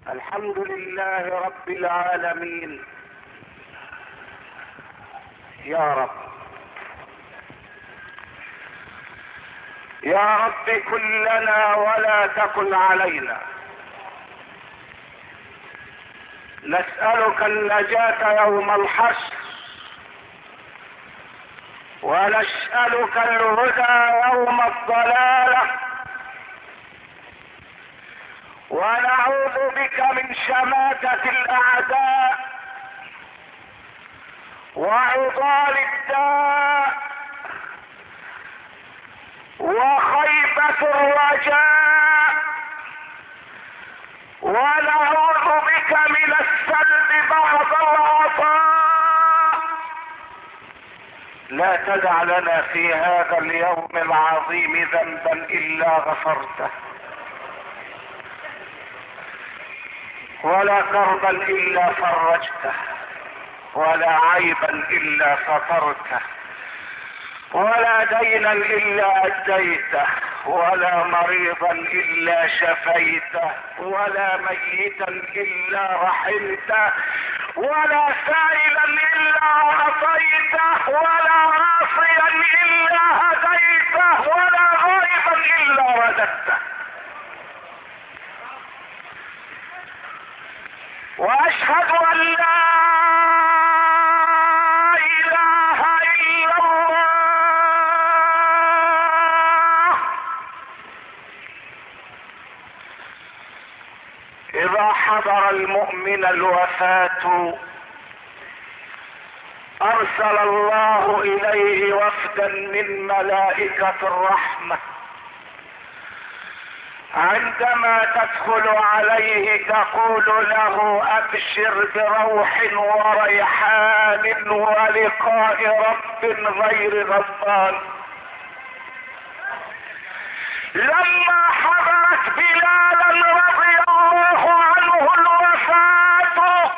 الحمد لله رب العالمين. يا رب يا رب كن لنا ولا تكن علينا. نسألك النجاة يوم الحشر، ونسألك الهدى يوم الضلالة، ونعوذ بك من شماتة الأعداء وعضال الداء وخيبة الرجاء، ونعوذ بك من السلب بعد العطاء. لا تدع لنا في هذا اليوم العظيم ذنبا إلا غفرته، ولا كربا إلا فرجته، ولا عيبا إلا سترته، ولا دينا إلا أديته، ولا مريضا إلا شفيته، ولا ميتا إلا رحمته، ولا سائلا إلا أعطيته، ولا عاصيا إلا هديته، ولا غائبا إلا رددته. وأشهد أن لا إله إلا الله. إذا حضر المؤمن الوفاة أرسل الله إليه وفدا من ملائكة الرحمة. عندما تدخل عليه تقول له أبشر بروح وريحان ولقاء رب غير غضبان. لما حضرت بلالا رضي الله عنه الوفاة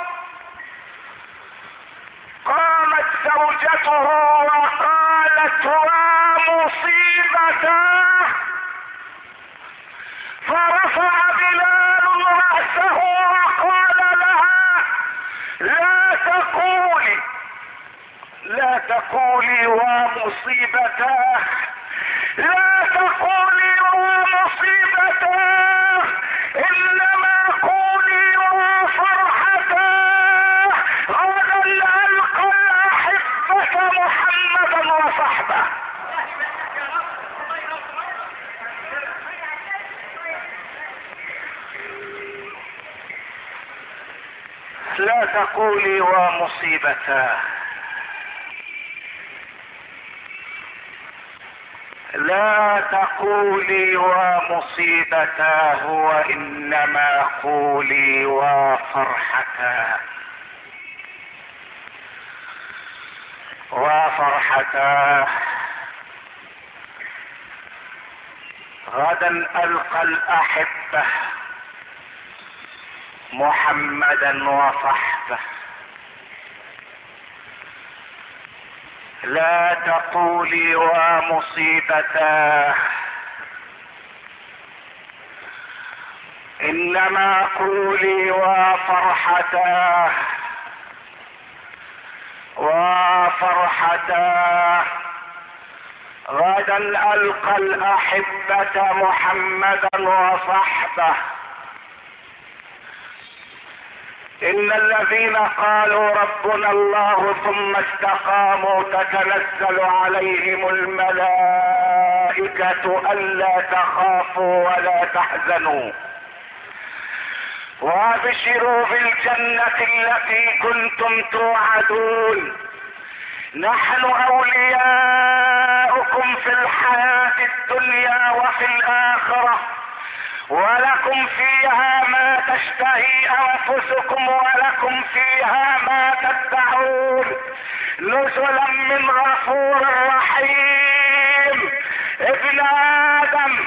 قامت زوجته وقالت ومصيبته، فرفع بلال رأسه وقال لها لا تقولي ومصيبته، لا تقولي ومصيبته، إنما قولي وفرحته. غدا ألقى الأحبة محمدا وصحبه. لا تقولي ومصيبته، لا تقولي ومصيبته، وإنما قولي وفرحته. وفرحته. غدا ألقى الأحبة محمدا وصحبه. لا تقولي ومصيبته، إنما قولي وفرحته. وفرحته. غدا ألقى الأحبة محمدا وصحبه. إن الذين قالوا ربنا الله ثم استقاموا تتنزل عليهم الملائكة ألا تخافوا ولا تحزنوا وابشروا بالجنة التي كنتم توعدون. نحن أولياؤكم في الحياة الدنيا وفي الآخرة، ولكم فيها ما تشتهي أنفسكم ولكم فيها ما تدعون، نزلا من غفور رحيم. ابن آدم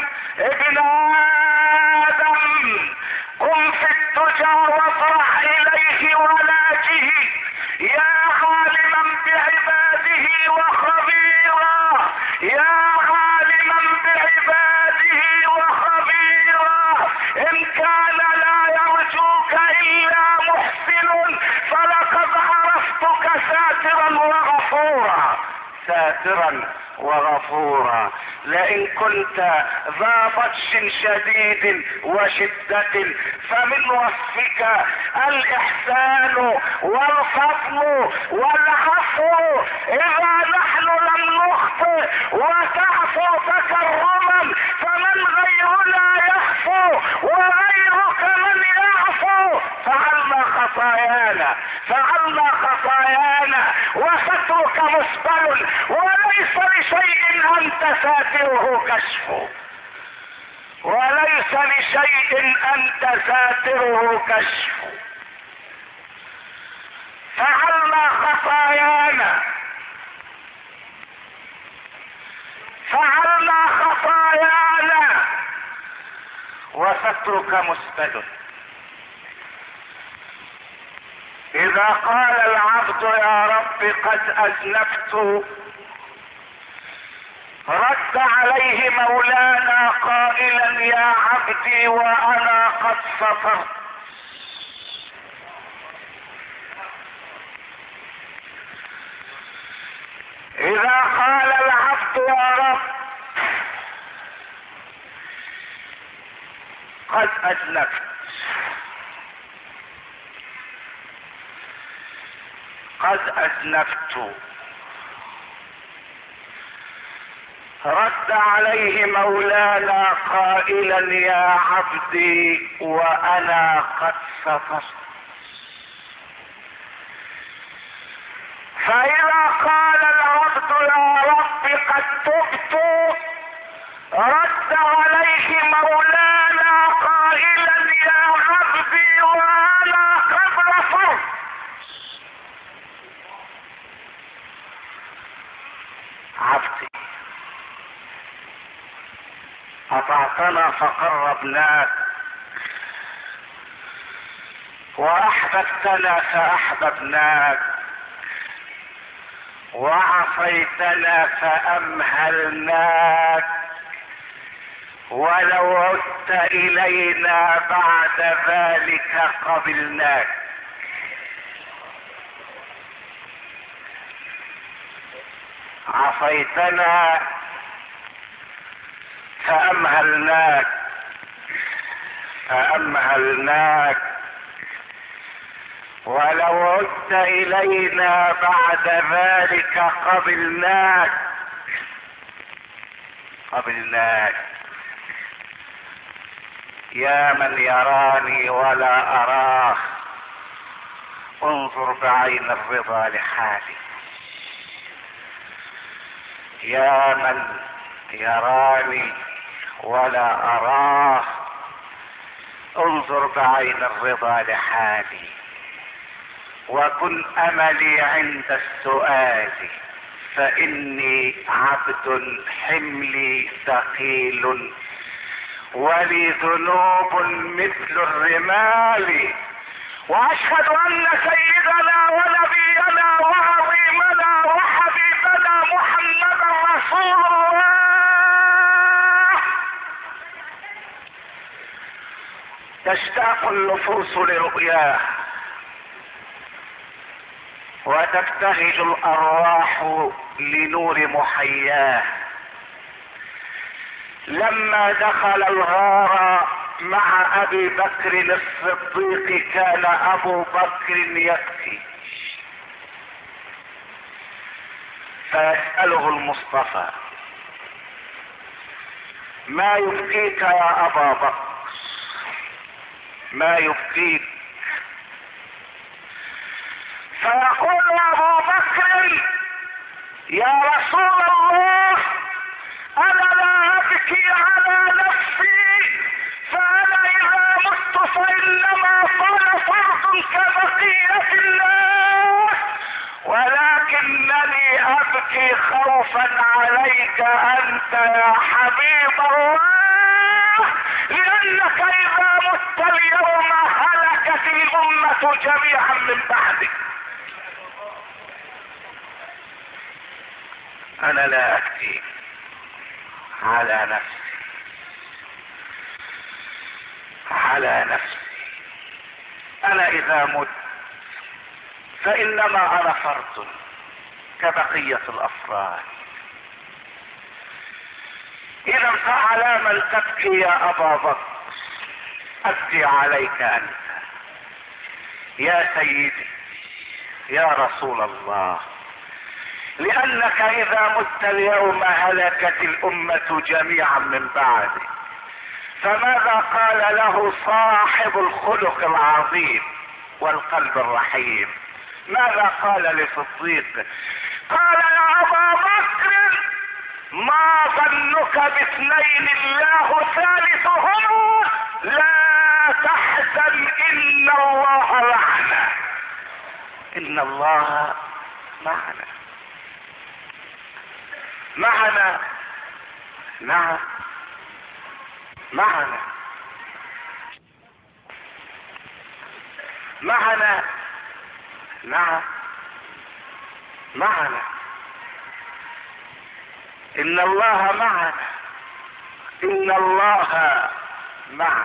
قم في الدجى وافرح إليه ولاجه، يا عالما بعباده وخبيرا، يا عالما بعباده وخبيرا. إن كان لا يرجوك الا محسن فلقد عرفتك ساترا وغفورا. ساترا وغفورا. لئن كنت ذا بطش شديد وشدة فمن وصفك الإحسان والفضل والعفو إذا نحن لم نخطئ وتعفو تكرما فمن غيرنا يعفو وغيرك من يعفو. فعلنا خطايانا وسترك مسبل وليس لشيء أنت ساتره كشفه. وليس لشيء أنت ساتره كشفه. فعلنا خطايانا وسترك مسبل. إذا قال العبد يا رب قد أذنبت رد عليه مولانا قائلا يا عبدي وأنا قد سترت. إذا قال العبد يا رب قد أذنبت رد عليه مولانا قائلا يا عبدي وأنا قد سترت. فإذا قال العبد يا رب قد تبت رد عليه مولانا قائلا يا عبدي وأنا قد غفرت. عبدي أطعتنا فقربناك وأحببتنا فأحببناك وعصيتنا فأمهلناك ولو عدت إلينا بعد ذلك قبلناك. عصيتنا فأمهلناك ولو عدت إلينا بعد ذلك قبلناك. يا من يراني ولا أراه انظر بعين الرضا لحالي. يا من يراني ولا أراه انظر بعين الرضا لحالي. وكن أملي عند السؤال فإني عبد حملي ثقيل ولي ذنوب مثل الرمال. وأشهد أن سيدنا ونبينا وعظيمنا وحبيبنا محمدا رسول الله تشتاق النفوس لرؤياه وتبتهج الأرواح لنور محياه. لما دخل الغار مع أبي بكر الصديق كان أبو بكر يبكي فيسأله المصطفى ما يبكيك يا أبا بكر؟ ما يبكيك؟ فيقول أبو بكر يا رسول الله أنا لا أبكي على نفسي فأنا إذا مت فإنما صار فرض كبقية الناس ولكنني أبكي خوفا عليك أنت يا حبيب الله لأنك إذا مت اليوم هلكت الأمة جميعا من بعدك. أنا لا أبكي على نفسي انا اذا مت فانما انا فرد كبقية الافراد. اذا فعلى من تبكي يا ابا بكر؟ ابكي عليك انت يا سيدي يا رسول الله، لانك اذا مت اليوم هلكت الامة جميعا من بعدك. فماذا قال له صاحب الخلق العظيم والقلب الرحيم؟ ماذا قال لصديقه؟ قال يا ابا بكر ما ظنك باثنين الله ثالثهما، لا تحزن ان الله معنا. ان الله معنا. معنا. نعم معنا. معنا. نعم معنا. ان الله معنا. ان الله معنا.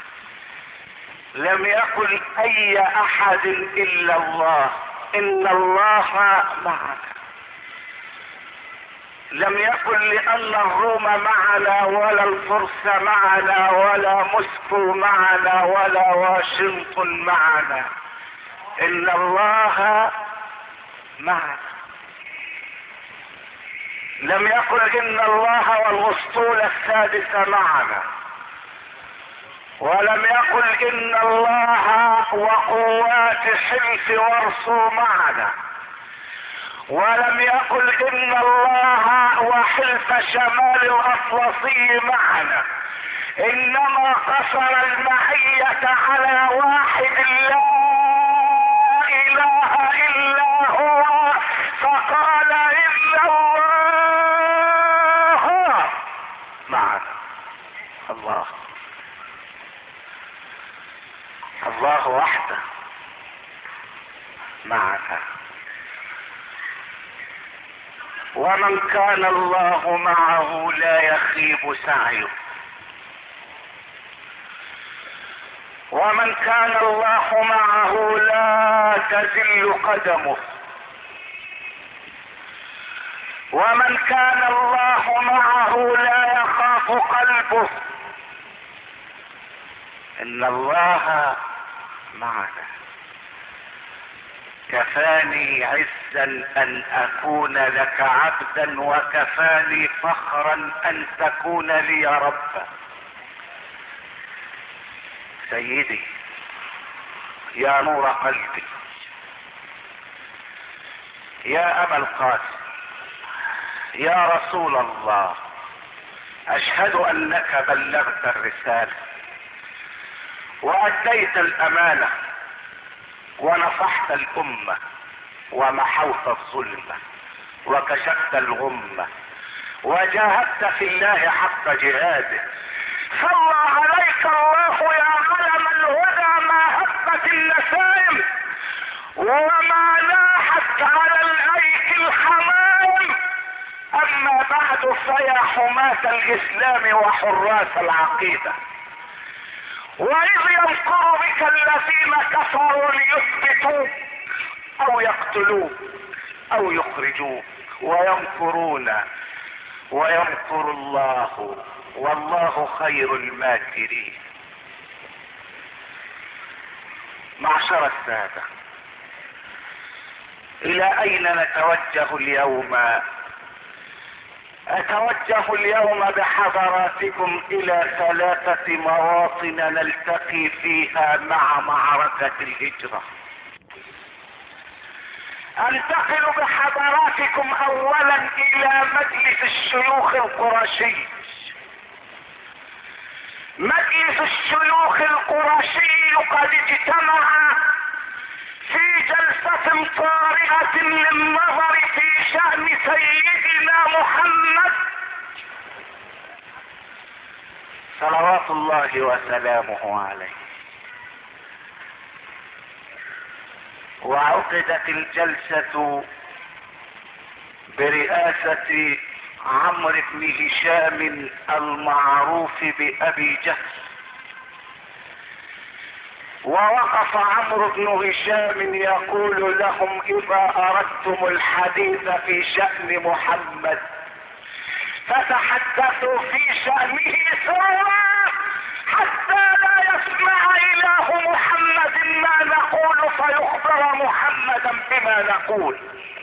لم يقل اي احد الا الله. ان الله معنا. لم يقل لان الروم معنا ولا الفرس معنا ولا موسكو معنا ولا واشنطن معنا. ان الله معنا. لم يقل ان الله والاسطول السادسة معنا، ولم يقل ان الله وقوات حلف ورسو معنا، ولم يقل ان الله وحلف شمال الاطلسي معنا. انما قصر المعية على واحد لا اله الا هو، فقال ان الله معنا. الله الله وحده معنا. ومن كان الله معه لا يخيب سعيه، ومن كان الله معه لا تزل قدمه، ومن كان الله معه لا يخاف قلبه. ان الله معنا. كفاني عزا ان اكون لك عبدا، وكفاني فخرا ان تكون لي ربا. سيدي يا نور قلبي يا ابا القاسم يا رسول الله، اشهد انك بلغت الرسالة واديت الامانة ونصحت الامة ومحوت الظلمة وكشفت الغمة وجاهدت في الله حق جهاده. صلى عليك الله يا علم الهدى ما هبت النسائم وما لاحت على الايك الحمائم. اما بعد فيا حماة الاسلام وحراس العقيدة، واذ يمكر بك الذين كفروا ليثبتوك او يقتلوك او يخرجوك ويمكرون ويمكر الله والله خير الماكرين. معشر السادة، الى اين نتوجه اليوم؟ اتوجه اليوم بحضراتكم الى 3 مواطن نلتقي فيها مع معركة الهجرة. انتقل بحضراتكم اولا الى مجلس الشيوخ القرشي. مجلس الشيوخ القرشي قد اجتمع في جلسة طارئة للنظر في شأن سيدنا محمد صلوات الله وسلامه عليه. وعقدت الجلسة برئاسة عمرو بن هشام المعروف بأبي جهل، ووقف عمرو بن هشام يقول لهم اذا اردتم الحديث في شأن محمد فتحدثوا في شأنه سرا حتى لا يسمع اله محمد ما نقول فيخبر محمدا بما نقول.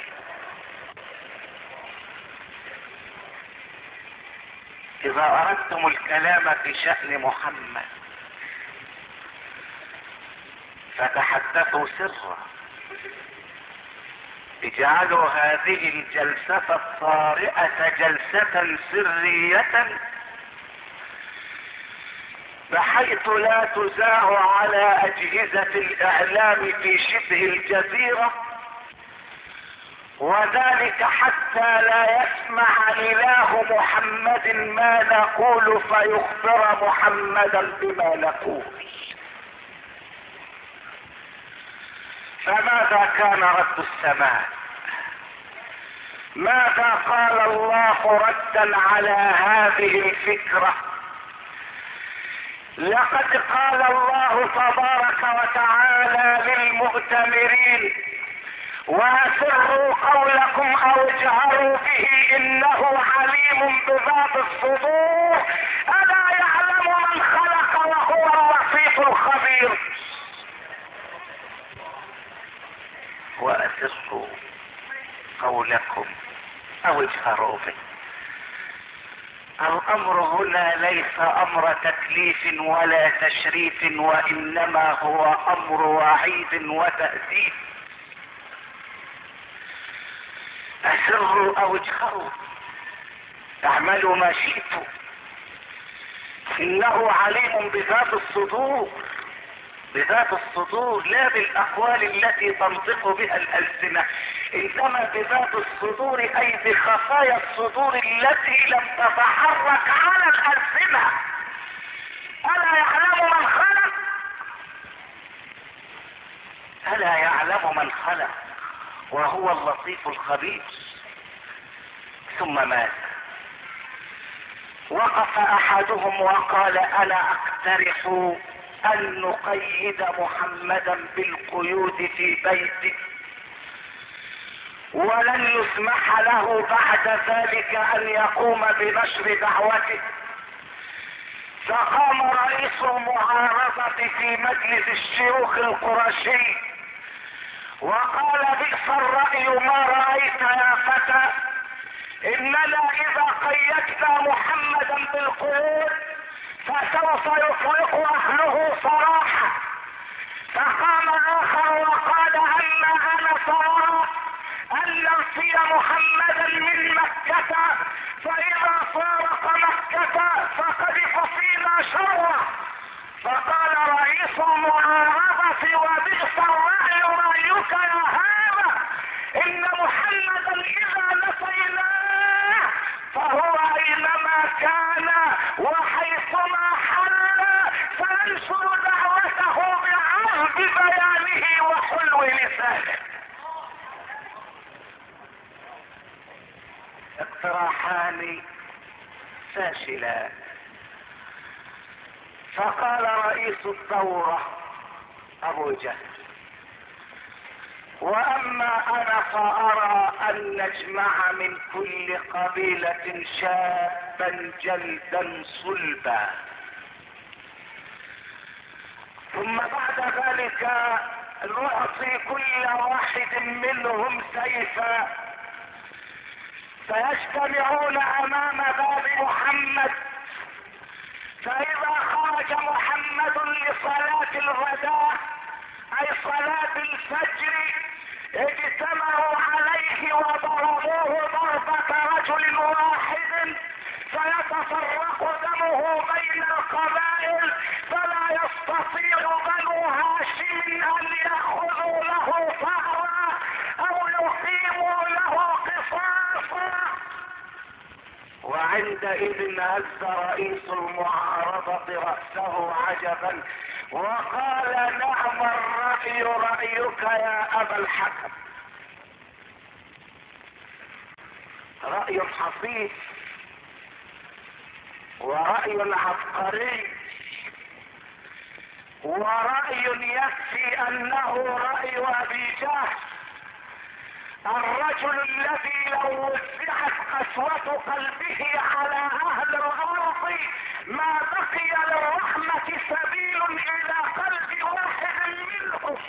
اذا اردتم الكلام في شأن محمد فتحدثوا سرا، اجعلوا هذه الجلسة الطارئة جلسة سرية بحيث لا تذاع على اجهزة الاعلام في شبه الجزيرة، وذلك حتى لا يسمع اله محمد ما نقول فيخبر محمدا بما نقول. فماذا كان رد السماء؟ ماذا قال الله ردا على هذه الفكرة؟ لقد قال الله تبارك وتعالى للمؤتمرين واسروا قولكم او اجهروا به انه عليم بذات الصدور الا يعلم من خلق وهو اللطيف الخبير. واسروا قولكم او اجهروا به. الامر هنا ليس امر تكليف ولا تشريف، وانما هو امر وعيد وتأديب. اسروا او اجهروا، اعملوا ما شئتم، انه عليم بذات الصدور، بذات الصدور لا بالاقوال التي تنطق بها الالسنة، انما بذات الصدور اي بخفايا الصدور التي لم تتحرك على الالسنة. الا يعلم من خلق، الا يعلم من خلق وهو اللطيف الخبير. ثم ماذا؟ وقف احدهم وقال انا اقترح ان نقيد محمدا بالقيود في بيته ولن يسمح له بعد ذلك ان يقوم بنشر دعوته. فقام رئيس المعارضة في مجلس الشيوخ القرشي وقال بئس الرأي ما رأيت يا فتى، اننا اذا قيدنا محمدا بالقيود فسوف يطلق اهله صراحة. فقام اخر وقال اما انا صراحة ان ننفي محمدا من مكة، فاذا فارق مكة فقد كفينا شره. فقال رئيس المعارضة وبئس الرأي رأيك يا هذا، ان محمدا اذا نفيناه فهو اينما كان وحيثما حل فينشر دعوته بعذب بيانه وحلو لسانه. اقتراحان فاشلان. فقال رئيس الثورة ابو جهل واما انا فارى ان نجمع من كل قبيلة شابا جلدا صلبا، ثم بعد ذلك نعطي كل واحد منهم سيفا فيجتمعون امام باب محمد، فاذا خرج محمد لصلاة الغداء اي صلاة الفجر اجتمعوا عليه وضربوه ضربة رجل واحد فيتفرق دمه بين القبائل، فلا يستطيع بنو هاشم ان ياخذوا له ثأرا او يقيموا له قصاصا. وعندئذ هز رئيس المعارضة رأسه عجبا وقال نعم الرأي رأيك يا ابا الحكم. رأي حصيف ورأي عبقري ورأي يكفي انه رأي ابي جهل، الرجل الذي لو وزعت قسوة قلبه على اهل الارض ما بقي للرحمة سبيل الى قلب واحد منهم.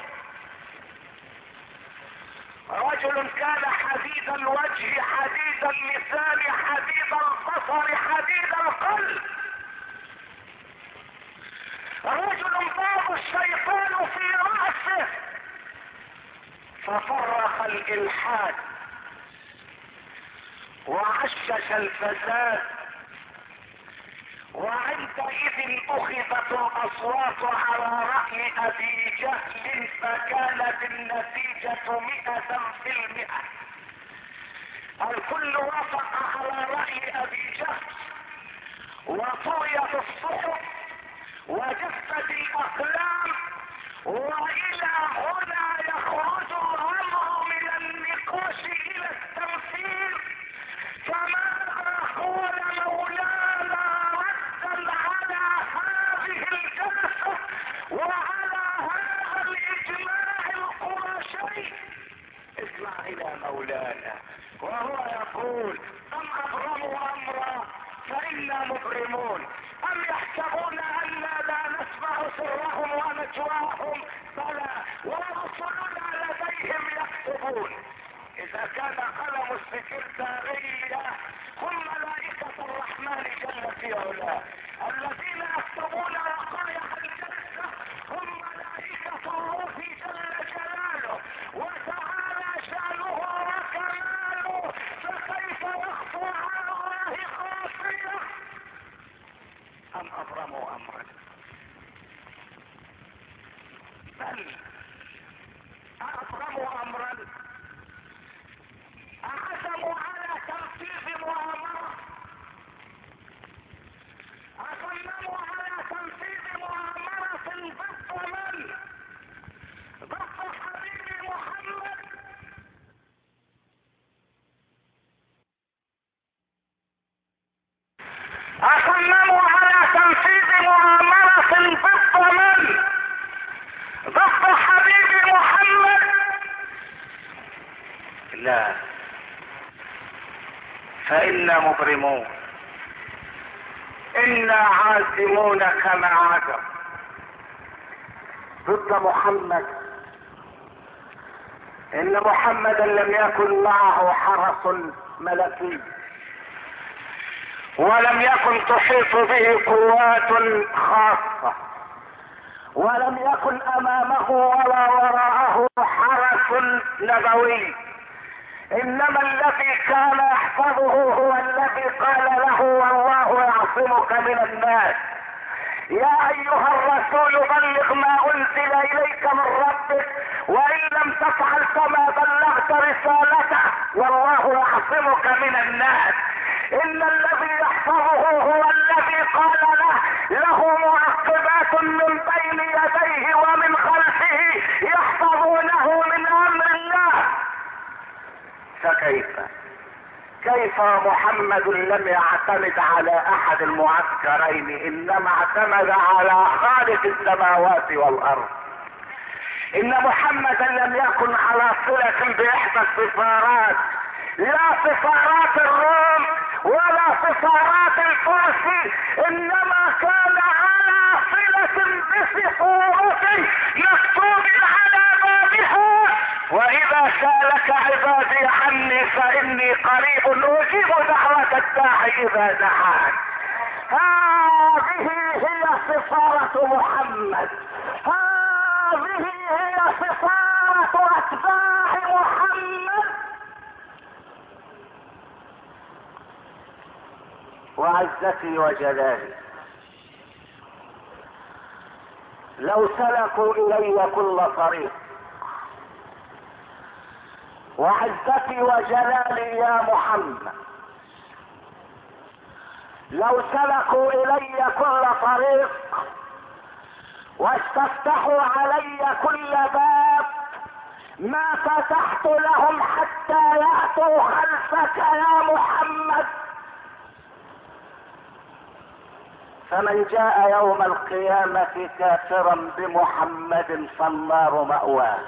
رجل كان حديد الوجه حديد اللسان حديد البصر حديد القلب، رجل ضاق الشيطان في رأسه ففرق الإلحاد وعشش الفساد، وعندئذ أخذت الأصوات على رأي أبي جهل فكانت النتيجة 100%. الكل وافق على رأي أبي جهل وطويت الصحف وجفت الأقلام، وإلى هنا يخرج الأمر من النقاش إلى التنفيذ. فماذا قال مولانا ردا على هذه الجلسة وعلى هذا الإجماع القرشي؟ اسمع إلى مولانا وهو يقول: أم أبرموا أمرا فإنا مبرمون، أم يحسبون أننا لا نسمع سرهم ونجواهم؟ بلى ورسلنا لديهم يكتبون. إذا كان قلم السكرتارية هم ملائكة الرحمن جل في علاه، الذين يكتبون وقائع الجلسة هم ملائكة الروح جل جلاله وتعالى شأنه وكماله، فكيف يخفى على الله خافية؟ أم أبرموا أمرا، بل أبرموا أمرا عزموا على تنفيذ مؤامرة، أصمموا على تنفيذ مؤامرة ضد من؟ ضد حبيبي محمد. أصمموا على تنفيذ مؤامرة ضد من؟ ضد حبيبي محمد. لا، فإنا مبرمون، إنا عازمون كما عزم ضد محمد. إن محمدا لم يكن معه حرس ملكي، ولم يكن تحيط به قوات خاصة، ولم يكن أمامه ولا وراءه حرس نبوي، انما الذي كان يحفظه هو الذي قال له: والله يعصمك من الناس. يا ايها الرسول بلغ ما انزل اليك من ربك، وان لم تفعل فما بلغت رسالته، والله يعصمك من الناس. ان الذي يحفظه هو الذي قال له معقبات من بين يديه ومن خلفه يحفظونه من امر الله. فكيف محمد لم يعتمد على احد المعسكرين، انما اعتمد على خالق السماوات والارض. ان محمدا لم يكن على صلة باحدى السفارات، لا سفارات الروم ولا سفارات الفرس، انما كان على صلة بسفورة مكتوب على بابها: واذا سالك عبادي عني فاني قريب اجيب دعوة الداعي اذا دعان. هذه هي سفارة محمد، هذه هي سفارة اتباع محمد. وعزتي وجلالي لو سلكوا الي كل طريق، وعزتي وجلالي يا محمد لو سلكوا الي كل طريق واستفتحوا علي كل باب ما فتحت لهم حتى يأتوا خلفك يا محمد. فمن جاء يوم القيامة كافرا بمحمد فالنار مأواه.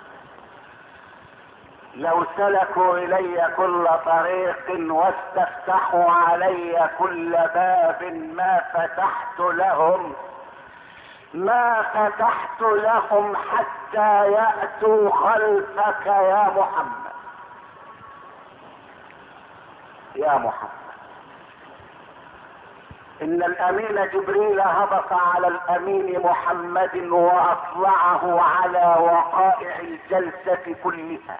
لو سلكوا الي كل طريق واستفتحوا علي كل باب ما فتحت لهم حتى يأتوا خلفك يا محمد. يا محمد، ان الامين جبريل هبط على الامين محمد واطلعه على وقائع الجلسة كلها،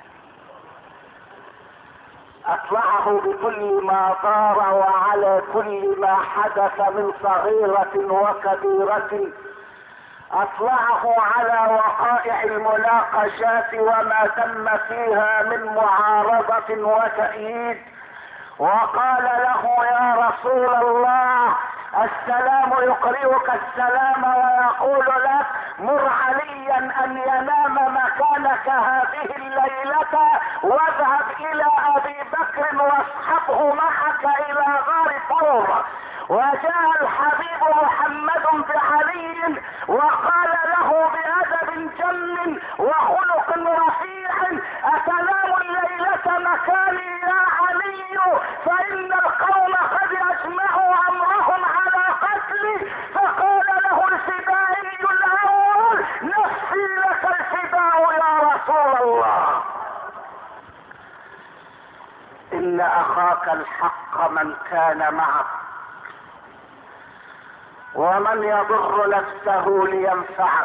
اطلعه بكل ما دار وعلى كل ما حدث من صغيرة وكبيرة، اطلعه على وقائع المناقشات وما تم فيها من معارضة وتأييد، وقال له يا رسول الله السلام يقرئك السلام ويقول لك مر عليا ان ينام مكانك هذه الليلة واذهب الى ابي بكر واصحبه معك الى غار ثور. وجاء الحبيب محمد بعلي وقال له بادب جم وخلق رفيع اتنام الليلة مكاني يا علي فان القوم قد اجمعوا امرهم على قتلي. فقال له الفدائي الاول نفسي لك الفداء يا رسول الله. ان اخاك الحق من كان معك ومن يضر نفسه لينفعك،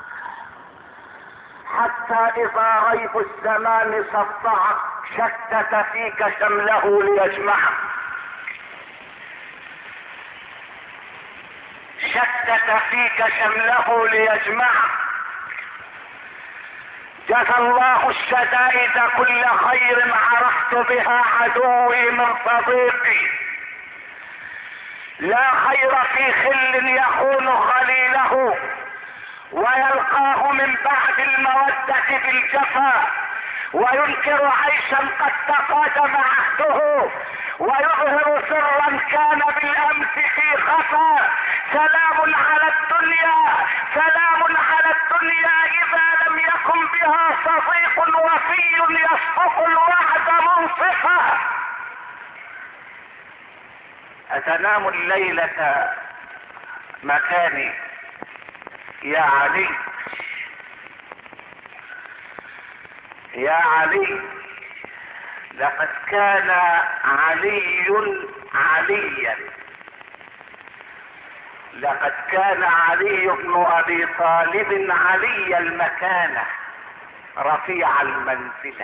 حتى اذا ريب الزمان سطعك شتت فيك شمله ليجمعك، شتت فيك شمله ليجمعك. جزى الله الشدائد كل خير عرفت بها عدوي من صديقي. لا خير في خل يخون خليله ويلقاه من بعد المودة بالجفا، وينكر عيشا قد تقادم عهده ويظهر سرا كان بالامس في خفا. سلام على الدنيا، سلام على الدنيا اذا لم يكن بها صديق وفي يصدق الوعد منصفا. اتنام الليلة مكاني يا علي، يا علي لقد كان علي عليا، لقد كان علي بن ابي طالب علي المكانة رفيع المنزلة.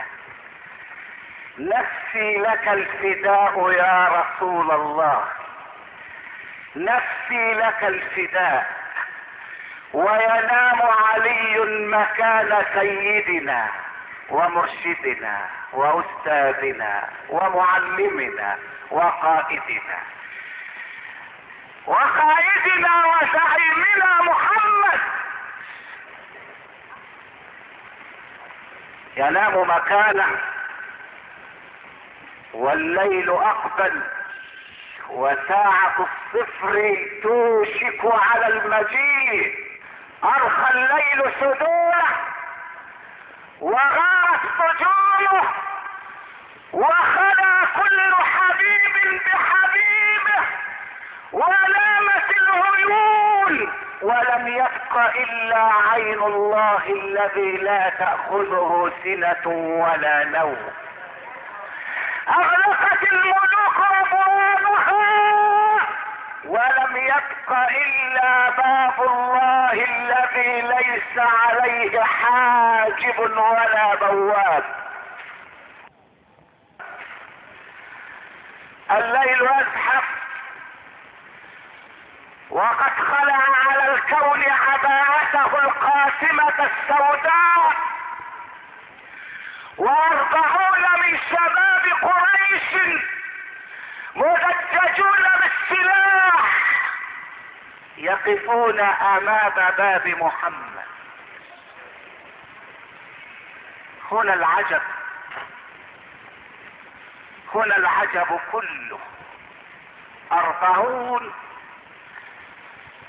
نفسي لك الفداء يا رسول الله، نفسي لك الفداء. وينام علي مكان سيدنا ومرشدنا واستاذنا ومعلمنا وقائدنا وزعيمنا محمد. ينام مكانه والليل اقبل وساعة الصفر توشك على المجيء. ارخى الليل سدوله وغارت نجومه وخلا كل حبيب بحبيبه ونامت العيون ولم يبق الا عين الله الذي لا تأخذه سنة ولا نوم. اغلقت الملوك ابوابها ولم يبق الا باب الله الذي ليس عليه حاجب ولا بواب. الليل ازحف وقد خلع على الكون عباءته القاسمة السوداء، واربعون من شباب قريش مدججون بالسلاح يقفون امام باب محمد. هنا العجب، هنا العجب كله. 40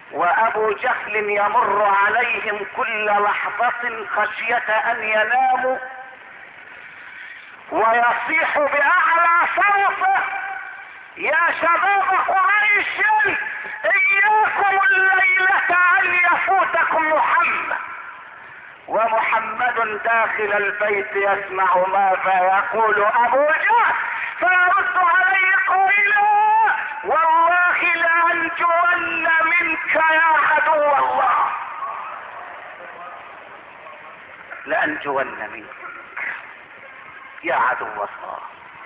وابو جهل يمر عليهم كل لحظة خشية ان يناموا، ويصيح باعلى صوته: يا شباب قريش، اياكم الليلة ان يفوتكم محمد. ومحمد داخل البيت يسمع ماذا يقول ابو جهل، فيرد عليه قائلا: والله لانجون منك يا عدو الله، لانجون منك يا عدو الله.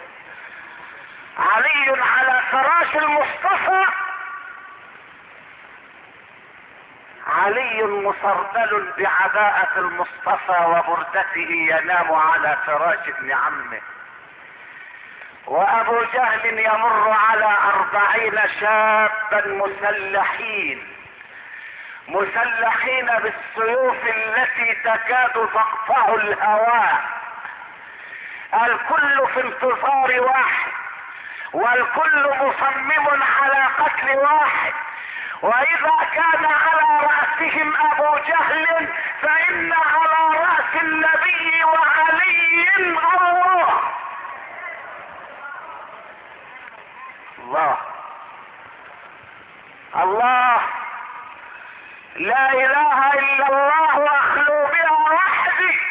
علي على فراش المصطفى، علي مصردل بعباءة المصطفى وبردته ينام على فراش ابن عمه، وابو جهل يمر على 40 شابا مسلحين بالسيوف التي تكاد تقطع الهواء، الكل في انتظار واحد، والكل مصمم على قتل واحد. واذا كان على رأسهم ابو جهل فان على رأس النبي وعلي الله. الله الله، لا اله الا الله اخلو بها وحدي،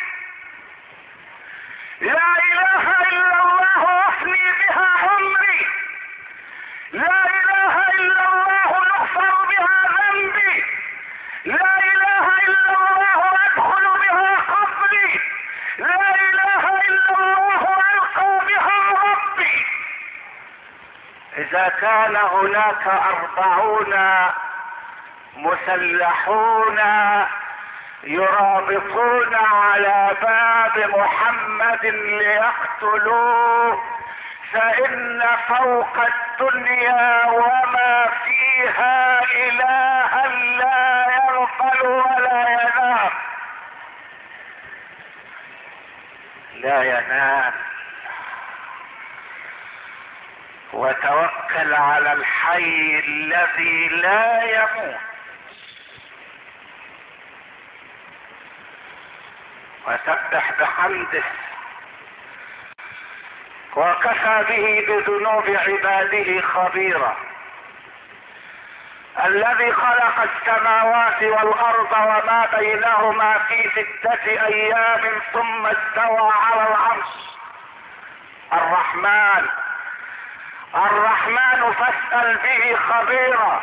لا اله الا الله افني بها عمري، لا اله الا الله نغفر بها ذنبي، لا اله الا الله ادخل بها قبري، لا اله الا الله القى بها ربي. اذا كان هناك 40 مسلحون يرابطون على باب محمد ليقتلوه، فإن فوق الدنيا وما فيها إلها لا يغفل ولا ينام، لا ينام. وتوكل على الحي الذي لا يموت، وسبح بحمده، وكفى به بذنوب عباده خبيرا. الذي خلق السماوات والارض وما بينهما في 6 ايام ثم استوى على العرش. الرحمن فاسأل به خبيرا،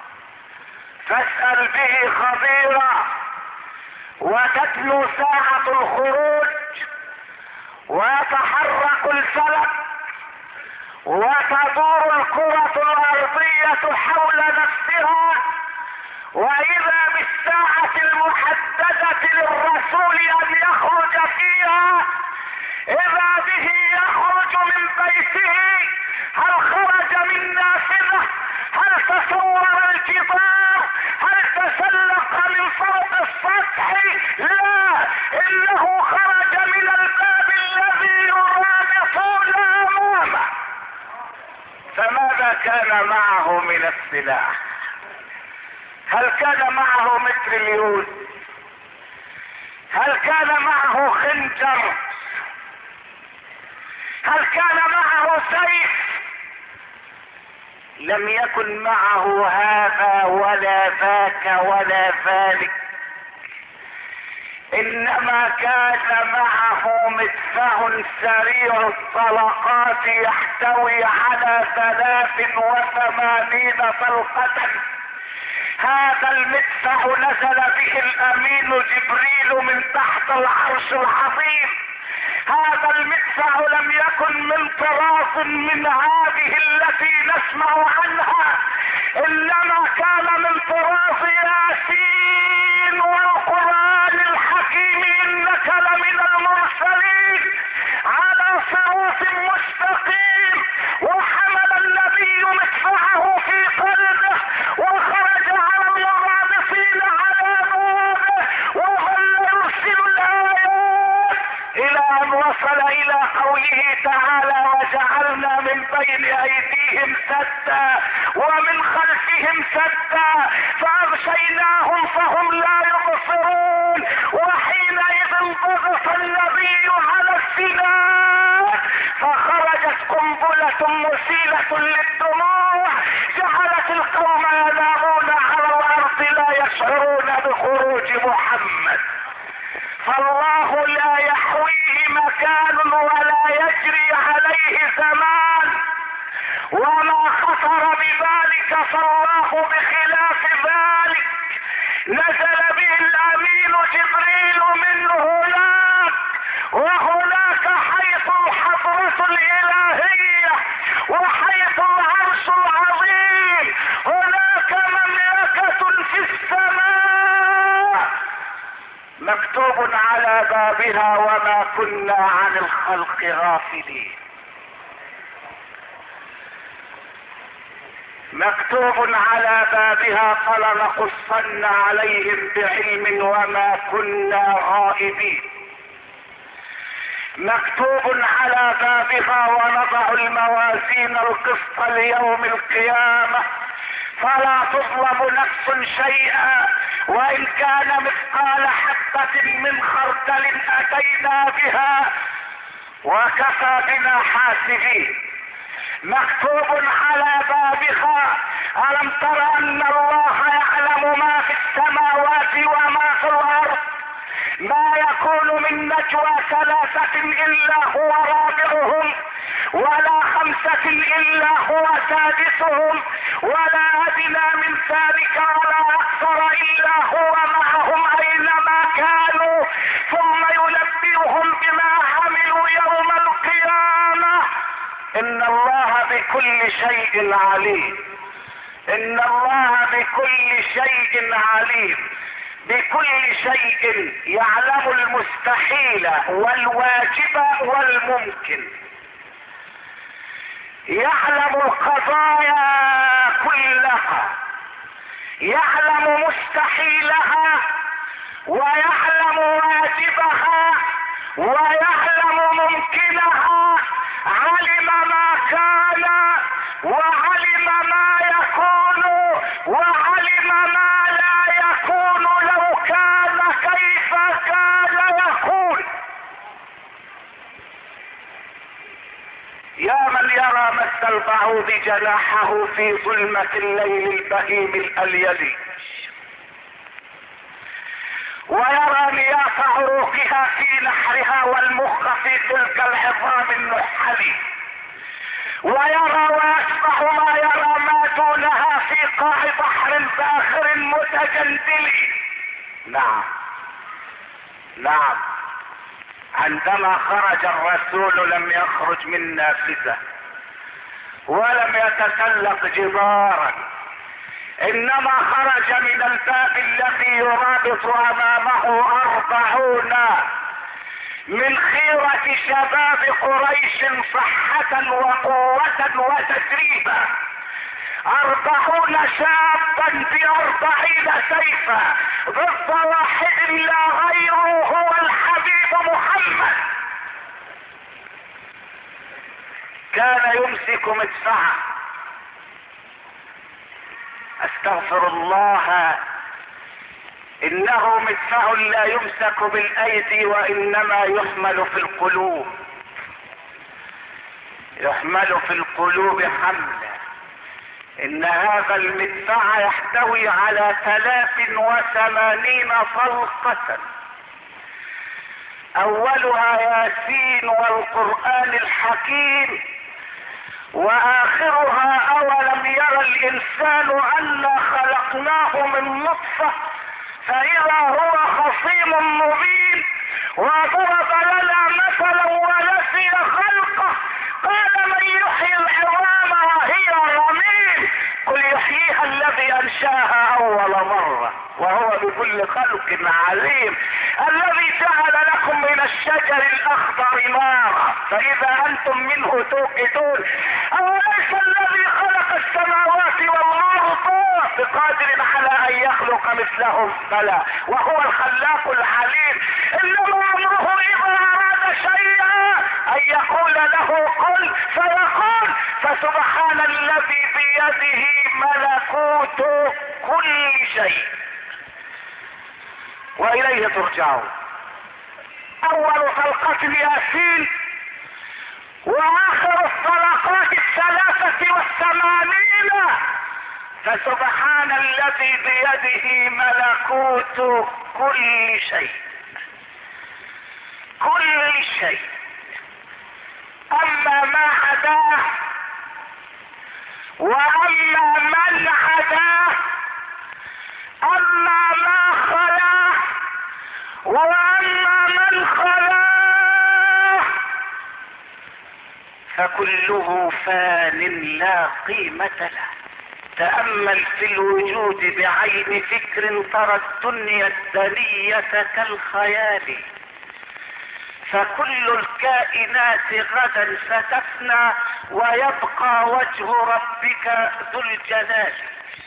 فاسأل به خبيرا. وتتلو ساعة الخروج، ويتحرك الفلك، وتدور الكرة الارضية حول نفسها، واذا بالساعة المحددة للرسول ان يخرج فيها اذا به يخرج من بيته. هل خرج من نافذة؟ هل تصور الجدار؟ هل تسلق من فوق السطح؟ لا، انه خرج من الباب الذي يرابطون امامه. فماذا كان معه من السلاح؟ هل كان معه متريليون؟ هل كان معه خنجر؟ هل كان معه سيف؟ لم يكن معه هذا ولا ذاك ولا ذلك، انما كان معه مدفع سريع الطلقات يحتوي على 83 طلقة. هذا المدفع نزل به الامين جبريل من تحت العرش العظيم. هذا المدفع لم يكن من طراز من هذه التي نسمع عنها، انما كان من طراز ياسين والقرآن الحكيم، انك لمن المرسلين على صراط مستقيم. وحمل النبي مدفعه في قلبه وخرج على المرابطين على بوابه، وظل يرسل الايات الى ان وصل الى قوله تعالى: وجعلنا من بين ايديهم ايديهم سدا ومن خلفهم سدا فاغشيناهم فهم لا يبصرون. وحينئذ ضغط النبي على السلاح فخرجت قنبلة مسيلة للدموع جعلت القوم ينامون على الارض لا يشعرون بخروج محمد. فالله لا يحويه مكان ولا يجري عليه زمان، وما خطر بذلك فالله بخلاف ذلك. نزل به الامين جبريل من هناك، وهناك حيث الحضرة الالهية وحيث العرش العظيم هناك مملكة في السماء مكتوب على بابها وما كنا عن الخلق غافلين. مكتوب على بابها فلنقصن عليهم بعلم وما كنا غائبين. مكتوب على بابها ونضع الموازين القسط ليوم القيامة فلا تظلم نفس شيئا وان كان مثقال حبة من خردل اتينا بها وكفى بنا حاسبين. مكتوب على بابها الم تر ان الله يعلم ما في السماوات وما في الارض ما يكون من نجوى ثلاثة الا هو رابعهم ولا خمسة الا هو سادسهم ولا ادنى من ذلك ولا اكثر الا هو معهم اينما كانوا ثم ينبئهم بما عملوا يوم القيامة. ان الله بكل شيء عليم. ان الله بكل شيء عليم. بكل شيء يعلم المستحيل والواجب والممكن. يعلم القضايا كلها، يعلم مستحيلها ويعلم واجبها ويعلم ممكنها. علم ما كان وعلم ما يكون وعلم ما لا يكون لو كان كيف كان يكون. يا من يرى مس البعوض جناحه في ظلمة الليل البهيم الأليل ويرى نياف عروقها في نحرها والمخ في تلك العظام النحل ويرى ويسمع ما يرى ما دونها في قاع بحر باخر متجندل. نعم نعم. عندما خرج الرسول لم يخرج من نافذة ولم يتسلق جدارا، انما خرج من الباب الذي يرابط امامه 40 من خيرة شباب قريش صحة وقوة وتدريبا. 40 شابا ب40 سيفا ضد واحد لا غيره هو الحبيب محمد. كان يمسك مدفعه. استغفر الله، انه مدفع لا يمسك بالايدي وانما يحمل في القلوب. يحمل في القلوب حملا. ان هذا المدفع يحتوي على 83 طلقة اولها ياسين والقرآن الحكيم واخرها اولم يرى الانسان انا خلقناه من نطفة فاذا هو خصيم مبين وضرب لنا مثلا ونسي خلقه قال من يحيي العظام وهي رميم قل يحييها الذي انشاها اول مرة وهو بكل خلق عليم. الذي جعل لكم من الشجر الاخضر نارا فاذا انتم منه توقدون اوليس الذي خلق السماوات والارض بقادر على ان يخلق مثلهم؟ بلى وهو الخلاق العليم. انما امره اذا اراد شيئا ان يقول يقول له قل فيقول. فسبحان الذي بيده ملكوت كل شيء واليه ترجعون. اول طلقة ياسين واخر الطلقات 83. فسبحان الذي بيده ملكوت كل شيء كل شيء. اما ما عداه واما من عداه، اما ما خلاه واما من خلاه، فكله فان لا قيمة له. تأمل في الوجود بعين فكر ترى الدنيا الدنية كالخيال. فكل الكائنات غدا ستفنى ويبقى وجه ربك ذو الجلال.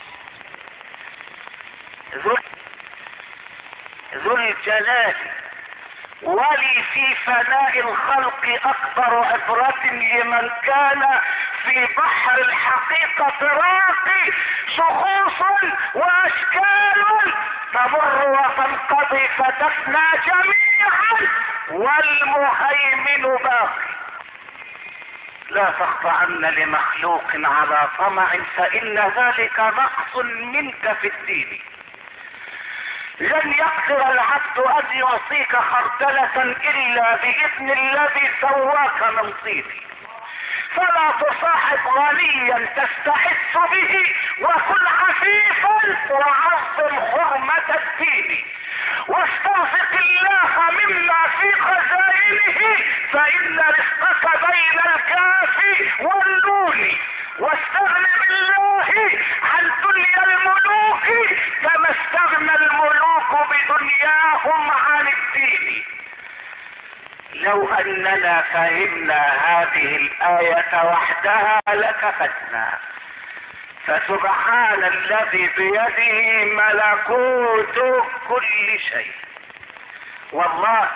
ذو الجلال. ولي في فناء الخلق اكبر عبرة لمن كان في بحر الحقيقة راقي. شخوص واشكال تمر وتنقضي فتفنى جميعا والمهيمن باقي. لا تخضعن لمخلوق على طمع فإن ذلك نقص منك في الدين. لن يقدر العبد ان يعطيك خردلة الا باذن الذي سواك من طين. فلا تصاحب غنيا تستحث به وكن عفيفا وعظم حرمة الدين. واسترزق الله مما في خزائنه فان رزقك بين الكاف والنون. واستغن بالله عن دنيا الملوك كما استغنى الملوك بدنياهم عن الدين. لو اننا فهمنا هذه الآية وحدها لكفتنا. فسبحان الذي بيده ملكوت كل شيء. والله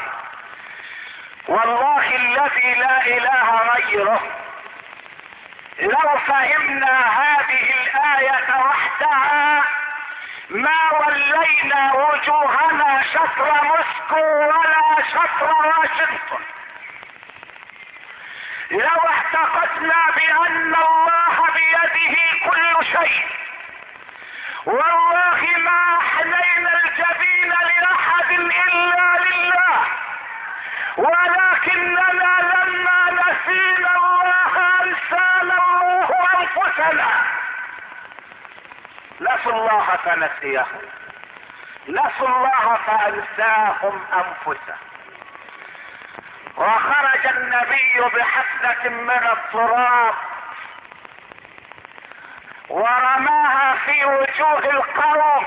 الذي لا اله غيره لو فهمنا هذه الآية وحدها ما ولينا وجوهنا شطر موسكو ولا شطر واشنطن. لو اعتقدنا بأن الله بيده كل شيء والله ما احنينا الجبين لأحد إلا لله، ولكننا لما نسينا الله انسانا الله انفسنا. نسوا الله فنسيهم، نسوا الله فانساهم انفسهم. وخرج النبي بحفنة من التراب ورماها في وجوه القوم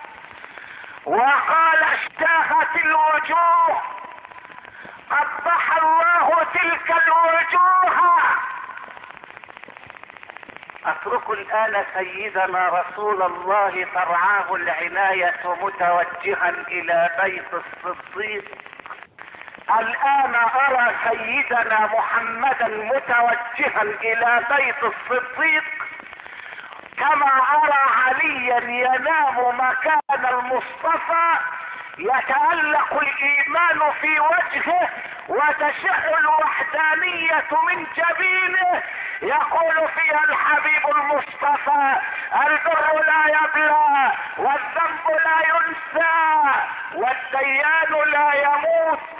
وقال اشتاخت الوجوه قبح الله تلك الوجوه. اتركوا الان سيدنا رسول الله ترعاه العناية متوجها الى بيت الصديق. الان ارى سيدنا محمدا متوجها الى بيت الصديق كما ارى عليا ينام مكان المصطفى يتألق الايمان في وجهه وتشع الوحدانية من جبينه. يقول فيها الحبيب المصطفى البر لا يبلى والذنب لا ينسى والديان لا يموت